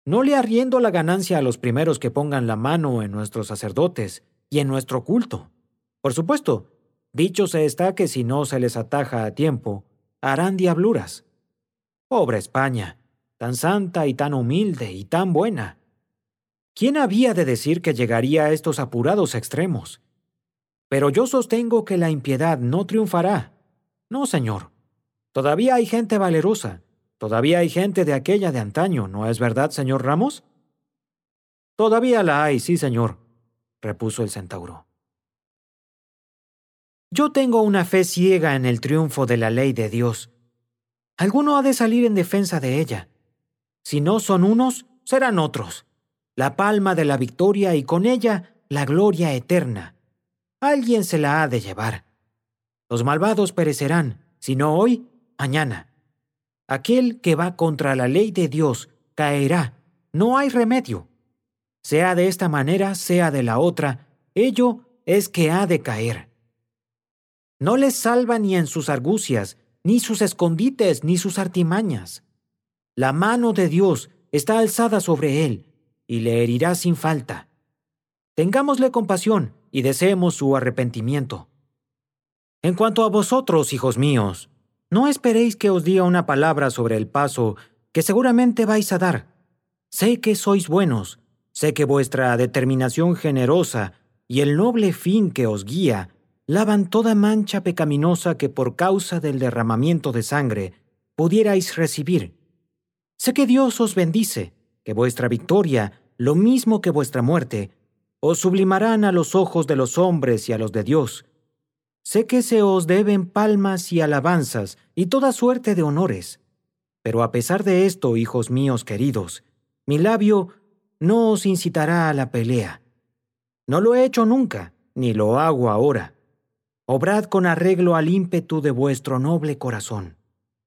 No le arriendo la ganancia a los primeros que pongan la mano en nuestros sacerdotes y en nuestro culto. Por supuesto, dicho se está que si no se les ataja a tiempo, harán diabluras. Pobre España, tan santa y tan humilde y tan buena. ¿Quién había de decir que llegaría a estos apurados extremos? Pero yo sostengo que la impiedad no triunfará. No, señor. Todavía hay gente valerosa. Todavía hay gente de aquella de antaño, ¿no es verdad, señor Ramos? Todavía la hay, sí, señor, repuso el centauro. Yo tengo una fe ciega en el triunfo de la ley de Dios. Alguno ha de salir en defensa de ella. Si no son unos, serán otros. La palma de la victoria y con ella la gloria eterna. Alguien se la ha de llevar. Los malvados perecerán, si no hoy, mañana. Aquel que va contra la ley de Dios caerá. No hay remedio. Sea de esta manera, sea de la otra, ello es que ha de caer. No les salva ni en sus argucias, ni sus escondites, ni sus artimañas. La mano de Dios está alzada sobre él, y le herirá sin falta. Tengámosle compasión y deseemos su arrepentimiento. En cuanto a vosotros, hijos míos, no esperéis que os diga una palabra sobre el paso que seguramente vais a dar. Sé que sois buenos, sé que vuestra determinación generosa y el noble fin que os guía lavan toda mancha pecaminosa que por causa del derramamiento de sangre pudierais recibir. Sé que Dios os bendice, que vuestra victoria, lo mismo que vuestra muerte, os sublimarán a los ojos de los hombres y a los de Dios. Sé que se os deben palmas y alabanzas y toda suerte de honores. Pero a pesar de esto, hijos míos queridos, mi labio no os incitará a la pelea. No lo he hecho nunca, ni lo hago ahora. Obrad con arreglo al ímpetu de vuestro noble corazón.